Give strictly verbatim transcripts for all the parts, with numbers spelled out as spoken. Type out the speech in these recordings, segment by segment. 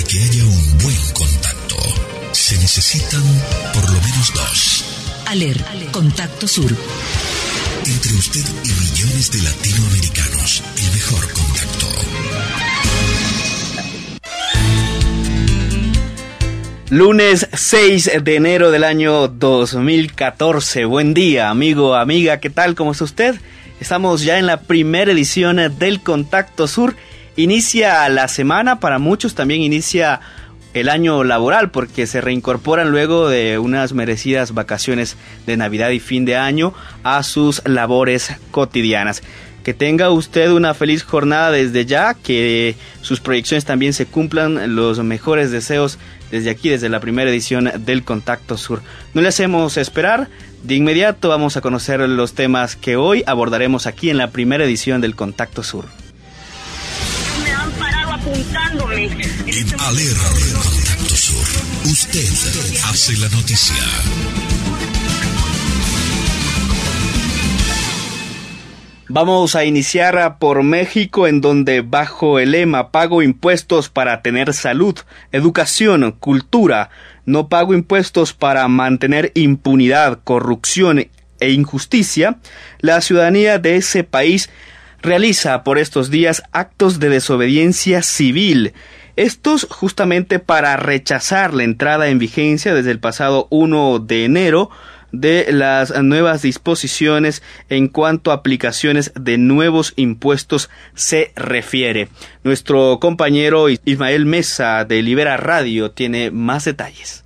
que haya un buen contacto, se necesitan por lo menos dos. Aler, Contacto Sur. Entre usted y millones de latinoamericanos, el mejor contacto. Lunes seis de enero del año dos mil catorce. Buen día, amigo, amiga, ¿qué tal? ¿Cómo está usted? Estamos ya en la primera edición del Contacto Sur. Inicia la semana, para muchos también inicia el año laboral, porque se reincorporan luego de unas merecidas vacaciones de Navidad y fin de año a sus labores cotidianas. Que tenga usted una feliz jornada desde ya, que sus proyecciones también se cumplan, los mejores deseos desde aquí, desde la primera edición del Contacto Sur. No le hacemos esperar, de inmediato vamos a conocer los temas que hoy abordaremos aquí en la primera edición del Contacto Sur. Me han parado apuntándome. En Aler, Contacto Sur, usted hace la noticia. Vamos a iniciar por México, en donde bajo el lema "Pago impuestos para tener salud, educación, cultura, no pago impuestos para mantener impunidad, corrupción e injusticia", la ciudadanía de ese país realiza por estos días actos de desobediencia civil. Estos justamente para rechazar la entrada en vigencia desde el pasado primero de enero de las nuevas disposiciones en cuanto a aplicaciones de nuevos impuestos se refiere. Nuestro compañero Ismael Mesa de Libera Radio tiene más detalles.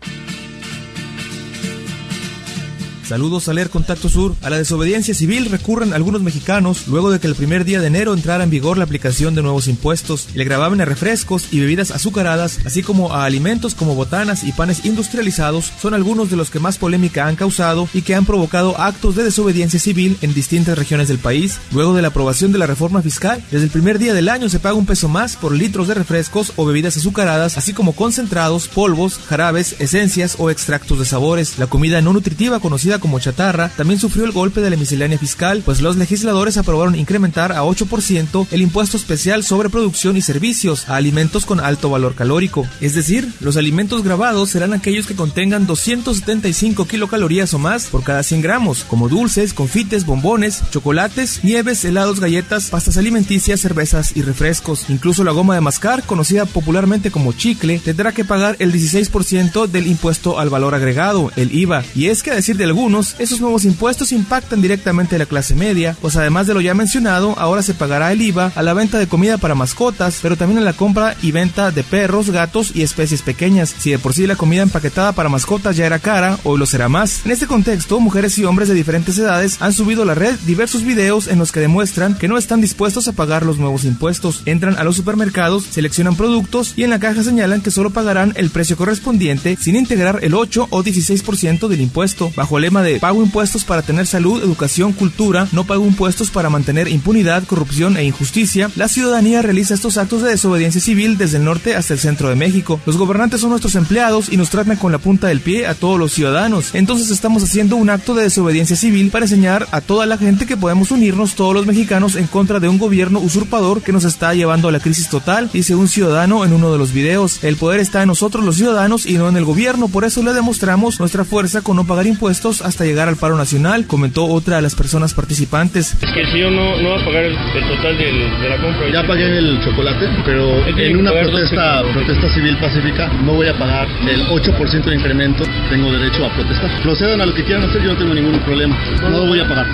Saludos, Aler, Contacto Sur. A la desobediencia civil recurren algunos mexicanos luego de que el primer día de enero entrara en vigor la aplicación de nuevos impuestos. El gravamen a refrescos y bebidas azucaradas, así como a alimentos como botanas y panes industrializados, son algunos de los que más polémica han causado y que han provocado actos de desobediencia civil en distintas regiones del país. Luego de la aprobación de la reforma fiscal, desde el primer día del año se paga un peso más por litros de refrescos o bebidas azucaradas, así como concentrados, polvos, jarabes, esencias o extractos de sabores. La comida no nutritiva, conocida como chatarra, también sufrió el golpe de la miscelánea fiscal, pues los legisladores aprobaron incrementar a ocho por ciento el impuesto especial sobre producción y servicios a alimentos con alto valor calórico. Es decir, los alimentos gravados serán aquellos que contengan doscientos setenta y cinco kilocalorías o más por cada cien gramos, como dulces, confites, bombones, chocolates, nieves, helados, galletas, pastas alimenticias, cervezas y refrescos. Incluso la goma de mascar, conocida popularmente como chicle, tendrá que pagar el dieciséis por ciento del impuesto al valor agregado, el I V A. Y es que, a decir de algunos, esos nuevos impuestos impactan directamente a la clase media, pues además de lo ya mencionado, ahora se pagará el I V A a la venta de comida para mascotas, pero también a la compra y venta de perros, gatos y especies pequeñas. Si de por sí la comida empaquetada para mascotas ya era cara, hoy lo será más. En este contexto, mujeres y hombres de diferentes edades han subido a la red diversos videos en los que demuestran que no están dispuestos a pagar los nuevos impuestos. Entran a los supermercados, seleccionan productos y en la caja señalan que solo pagarán el precio correspondiente sin integrar el ocho o dieciséis por ciento del impuesto. Bajo el lema de "Pago impuestos para tener salud, educación, cultura, no pago impuestos para mantener impunidad, corrupción e injusticia", la ciudadanía realiza estos actos de desobediencia civil desde el norte hasta el centro de México. Los gobernantes son nuestros empleados y nos tratan con la punta del pie a todos los ciudadanos. Entonces estamos haciendo un acto de desobediencia civil para enseñar a toda la gente que podemos unirnos todos los mexicanos en contra de un gobierno usurpador que nos está llevando a la crisis total, dice un ciudadano en uno de los videos. El poder está en nosotros los ciudadanos y no en el gobierno, por eso le demostramos nuestra fuerza con no pagar impuestos hasta llegar al paro nacional, comentó otra de las personas participantes. Es que el señor no, no va a pagar el, el total del, de la compra. Ya pagué el chocolate, pero en una protesta protesta civil pacífica no voy a pagar el ocho por ciento de incremento. Tengo derecho a protestar. Procedan a lo que quieran hacer, yo no tengo ningún problema. No lo voy a pagar.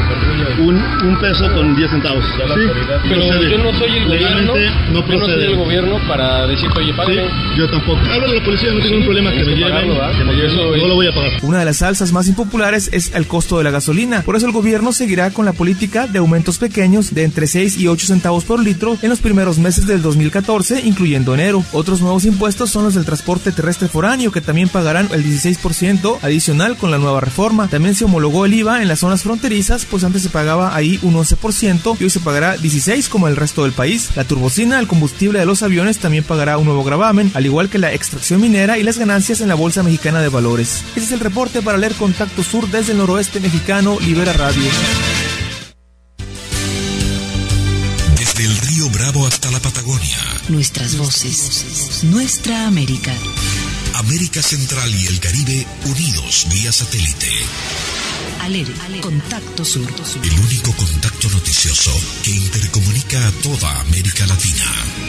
Un, un peso con diez centavos. Sí, pero procede. Yo no soy el gobierno. No yo no soy el gobierno para decirte, oye, págame. Sí, yo tampoco. Habla de la policía, no tengo ningún problema. Que me lleven, que me lleven, no lo voy a pagar. Una de las alzas más impopulares es el costo de la gasolina. Por eso el gobierno seguirá con la política de aumentos pequeños de entre seis y ocho centavos por litro en los primeros meses del dos mil catorce, incluyendo enero. Otros nuevos impuestos son los del transporte terrestre foráneo, que también pagarán el dieciséis por ciento adicional con la nueva reforma. También se homologó el I V A en las zonas fronterizas, pues antes se pagaba ahí un once por ciento y hoy se pagará dieciséis por ciento como el resto del país. La turbocina, el combustible de los aviones, también pagará un nuevo gravamen, al igual que la extracción minera y las ganancias en la Bolsa Mexicana de Valores. Ese es el reporte para leer Contacto Sur desde el noroeste mexicano, Libera Radio. Desde el río Bravo hasta la Patagonia, nuestras voces, nuestra América. América Central y el Caribe unidos vía satélite. ALER, Contacto Sur. El único contacto noticioso que intercomunica a toda América Latina.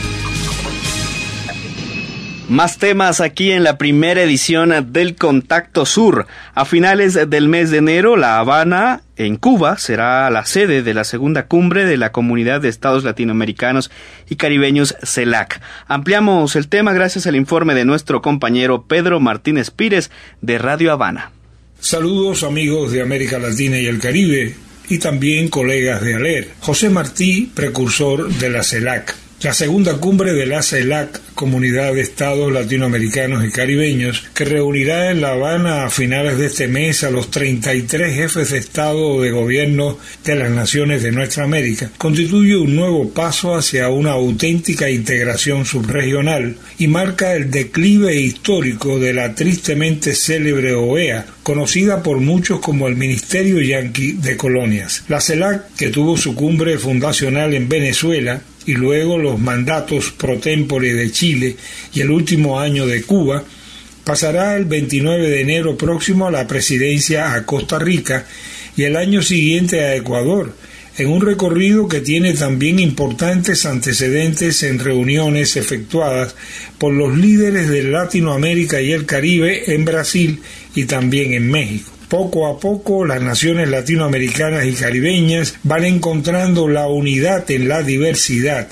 Más temas aquí en la primera edición del Contacto Sur. A finales del mes de enero, La Habana, en Cuba, será la sede de la segunda cumbre de la Comunidad de Estados Latinoamericanos y Caribeños, CELAC. Ampliamos el tema gracias al informe de nuestro compañero Pedro Martínez Pires de Radio Habana. Saludos amigos de América Latina y el Caribe y también colegas de ALER. José Martí, precursor de la CELAC. La segunda cumbre de la CELAC, Comunidad de Estados Latinoamericanos y Caribeños, que reunirá en La Habana a finales de este mes a los treinta y tres jefes de Estado o de Gobierno de las naciones de nuestra América, constituye un nuevo paso hacia una auténtica integración subregional y marca el declive histórico de la tristemente célebre O E A, conocida por muchos como el Ministerio Yanqui de Colonias. La CELAC, que tuvo su cumbre fundacional en Venezuela, y luego los mandatos pro tempore de Chile y el último año de Cuba, pasará el veintinueve de enero próximo a la presidencia a Costa Rica y el año siguiente a Ecuador, en un recorrido que tiene también importantes antecedentes en reuniones efectuadas por los líderes de Latinoamérica y el Caribe en Brasil y también en México. Poco a poco, las naciones latinoamericanas y caribeñas van encontrando la unidad en la diversidad.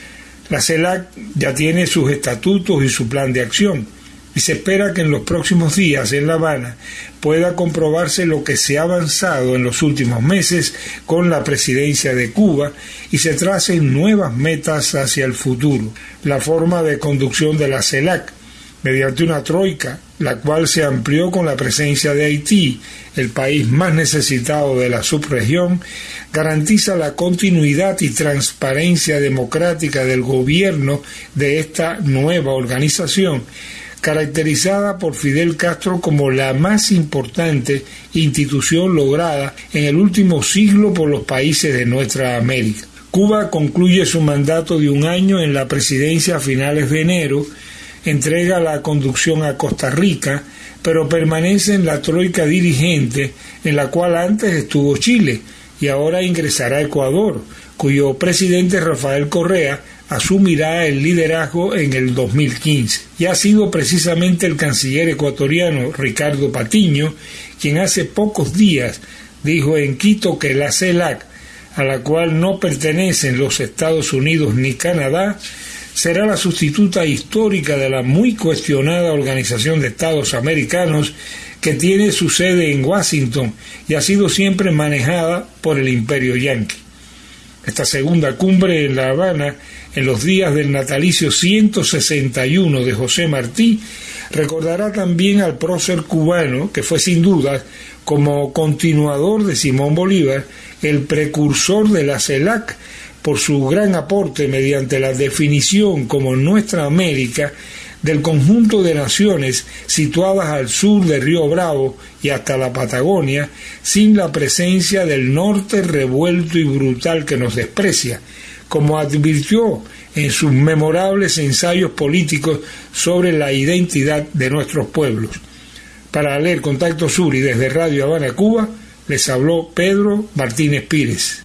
La CELAC ya tiene sus estatutos y su plan de acción, y se espera que en los próximos días en La Habana pueda comprobarse lo que se ha avanzado en los últimos meses con la presidencia de Cuba y se tracen nuevas metas hacia el futuro. La forma de conducción de la CELAC, mediante una troika, la cual se amplió con la presencia de Haití, el país más necesitado de la subregión, garantiza la continuidad y transparencia democrática del gobierno de esta nueva organización, caracterizada por Fidel Castro como la más importante institución lograda en el último siglo por los países de nuestra América. Cuba concluye su mandato de un año en la presidencia a finales de enero, entrega la conducción a Costa Rica, pero permanece en la troika dirigente en la cual antes estuvo Chile y ahora ingresará Ecuador, cuyo presidente Rafael Correa asumirá el liderazgo en el dos mil quince. Y ha sido precisamente el canciller ecuatoriano Ricardo Patiño quien hace pocos días dijo en Quito que la CELAC, a la cual no pertenecen los Estados Unidos ni Canadá, será la sustituta histórica de la muy cuestionada Organización de Estados Americanos que tiene su sede en Washington y ha sido siempre manejada por el Imperio Yanqui. Esta segunda cumbre en La Habana, en los días del natalicio ciento sesenta y uno de José Martí, recordará también al prócer cubano, que fue sin duda, como continuador de Simón Bolívar, el precursor de la CELAC, por su gran aporte mediante la definición como nuestra América del conjunto de naciones situadas al sur de Río Bravo y hasta la Patagonia, sin la presencia del norte revuelto y brutal que nos desprecia, como advirtió en sus memorables ensayos políticos sobre la identidad de nuestros pueblos. Para ALER Contacto Sur y desde Radio Habana, Cuba, les habló Pedro Martínez Pires.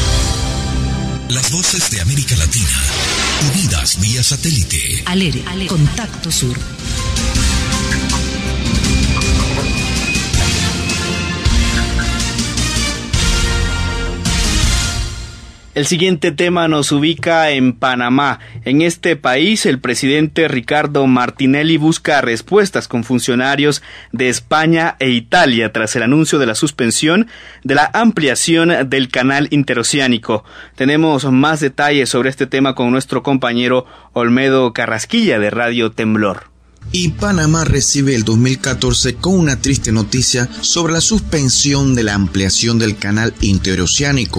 Las voces de América Latina, unidas vía satélite. ALER, Contacto Sur. El siguiente tema nos ubica en Panamá. En este país, el presidente Ricardo Martinelli busca respuestas con funcionarios de España e Italia tras el anuncio de la suspensión de la ampliación del canal interoceánico. Tenemos más detalles sobre este tema con nuestro compañero Olmedo Carrasquilla de Radio Temblor. Y Panamá recibe el dos mil catorce con una triste noticia sobre la suspensión de la ampliación del canal interoceánico.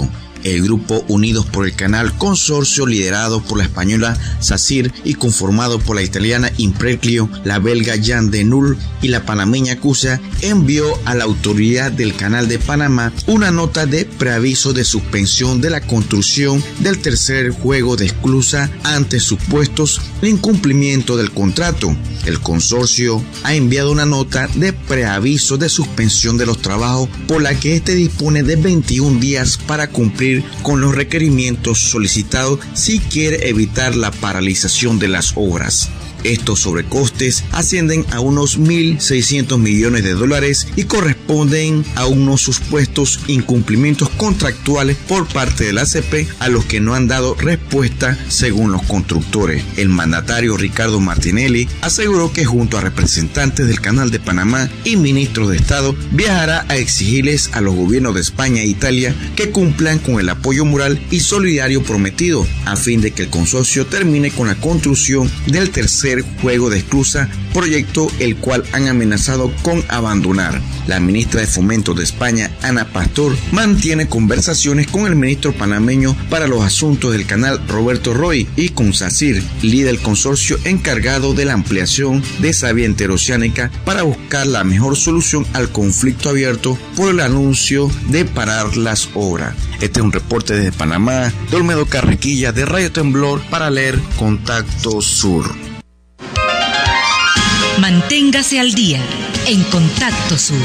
El grupo Unidos por el Canal, consorcio liderado por la española SACIR y conformado por la italiana Impreclio, la belga Jan de Null y la panameña CUSA, envió a la autoridad del Canal de Panamá una nota de preaviso de suspensión de la construcción del tercer juego de esclusa ante supuestos incumplimiento del contrato. El consorcio ha enviado una nota de preaviso de suspensión de los trabajos por la que este dispone de veintiún días para cumplir con los requerimientos solicitados si quiere evitar la paralización de las obras. Estos sobrecostes ascienden a unos mil seiscientos millones de dólares y corresponden a unos supuestos incumplimientos contractuales por parte de la A C P a los que no han dado respuesta según los constructores. El mandatario Ricardo Martinelli aseguró que junto a representantes del Canal de Panamá y ministros de Estado viajará a exigirles a los gobiernos de España e Italia que cumplan con el apoyo moral y solidario prometido a fin de que el consorcio termine con la construcción del tercer juego de esclusa, proyecto el cual han amenazado con abandonar. La ministra de Fomento de España, Ana Pastor, mantiene conversaciones con el ministro panameño para los asuntos del canal, Roberto Roy, y con SACIR, líder del consorcio encargado de la ampliación de esa vía interoceánica, para buscar la mejor solución al conflicto abierto por el anuncio de parar las obras. Este es un reporte desde Panamá de Olmedo Carrequilla de Radio Temblor para leer Contacto Sur. Manténgase al día en Contacto Sur.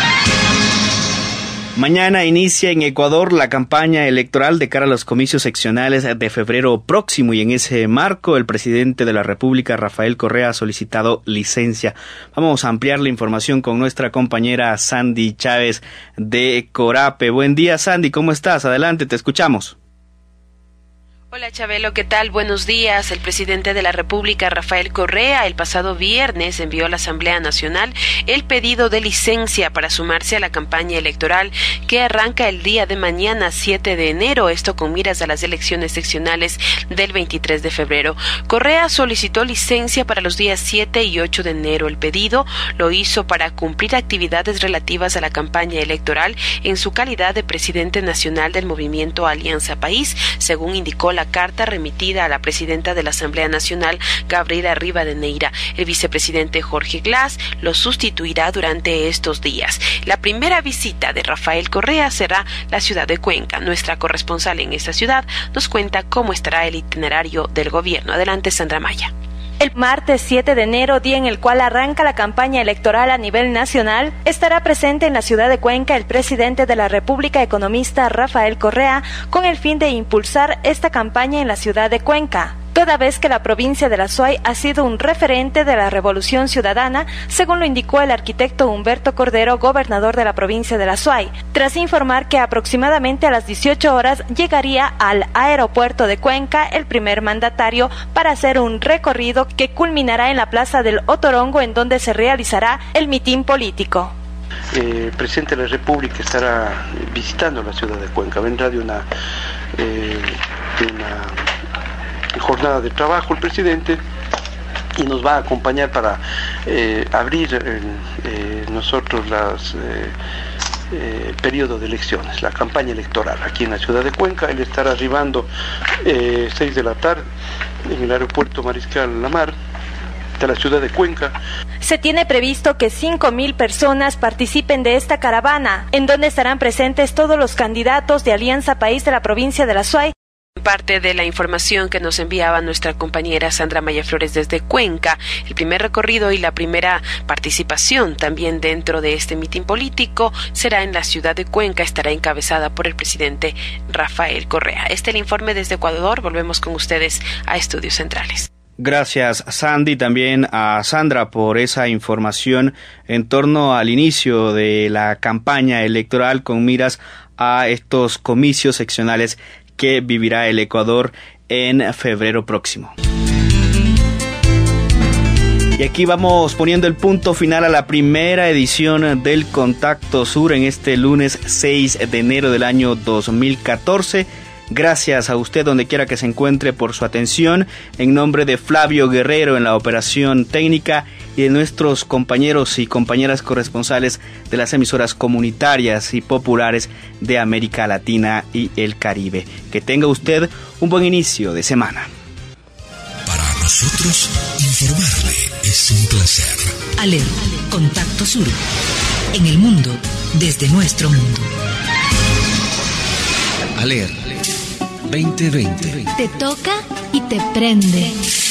Mañana inicia en Ecuador la campaña electoral de cara a los comicios seccionales de febrero próximo y en ese marco el presidente de la República, Rafael Correa, ha solicitado licencia. Vamos a ampliar la información con nuestra compañera Sandy Chávez de Corape. Buen día, Sandy, ¿cómo estás? Adelante, te escuchamos. Hola Chabelo, ¿qué tal? Buenos días. El presidente de la República, Rafael Correa, el pasado viernes envió a la Asamblea Nacional el pedido de licencia para sumarse a la campaña electoral que arranca el día de mañana, siete de enero, esto con miras a las elecciones seccionales del veintitrés de febrero. Correa solicitó licencia para los días siete y ocho de enero. El pedido lo hizo para cumplir actividades relativas a la campaña electoral en su calidad de presidente nacional del movimiento Alianza País, según indicó la carta remitida a la presidenta de la Asamblea Nacional, Gabriela Rivadeneira. El vicepresidente Jorge Glass lo sustituirá durante estos días. La primera visita de Rafael Correa será la ciudad de Cuenca. Nuestra corresponsal en esta ciudad nos cuenta cómo estará el itinerario del gobierno. Adelante, Sandra Maya. El martes siete de enero, día en el cual arranca la campaña electoral a nivel nacional, estará presente en la ciudad de Cuenca el presidente de la República, economista Rafael Correa, con el fin de impulsar esta campaña en la ciudad de Cuenca, toda vez que la provincia de la Suay ha sido un referente de la revolución ciudadana, según lo indicó el arquitecto Humberto Cordero, gobernador de la provincia de la Suay, tras informar que aproximadamente a las dieciocho horas llegaría al aeropuerto de Cuenca el primer mandatario para hacer un recorrido que culminará en la Plaza del Otorongo, en donde se realizará el mitin político. El presidente de la República estará visitando la ciudad de Cuenca, vendrá de una, eh, de una jornada de trabajo el presidente y nos va a acompañar para eh, abrir eh, eh, nosotros las eh, eh, periodo de elecciones, la campaña electoral aquí en la ciudad de Cuenca. Él estará arribando eh, seis de la tarde en el aeropuerto Mariscal Lamar de la ciudad de Cuenca. Se tiene previsto que cinco mil personas participen de esta caravana, en donde estarán presentes todos los candidatos de Alianza País de la provincia de la Suay. Parte de la información que nos enviaba nuestra compañera Sandra Maya Flores desde Cuenca, el primer recorrido y la primera participación también dentro de este mitin político será en la ciudad de Cuenca, estará encabezada por el presidente Rafael Correa. Este es el informe desde Ecuador. Volvemos con ustedes a Estudios Centrales. Gracias, Sandy, también a Sandra por esa información en torno al inicio de la campaña electoral con miras a estos comicios seccionales que vivirá el Ecuador en febrero próximo. Y aquí vamos poniendo el punto final a la primera edición del Contacto Sur en este lunes seis de enero del año dos mil catorce. Gracias a usted donde quiera que se encuentre por su atención. En nombre de Flavio Guerrero en la operación técnica, y de nuestros compañeros y compañeras corresponsales de las emisoras comunitarias y populares de América Latina y el Caribe. Que tenga usted un buen inicio de semana. Para nosotros, informarle es un placer. ALER, Contacto Sur. En el mundo, desde nuestro mundo. ALER veinte veinte. Te toca y te prende.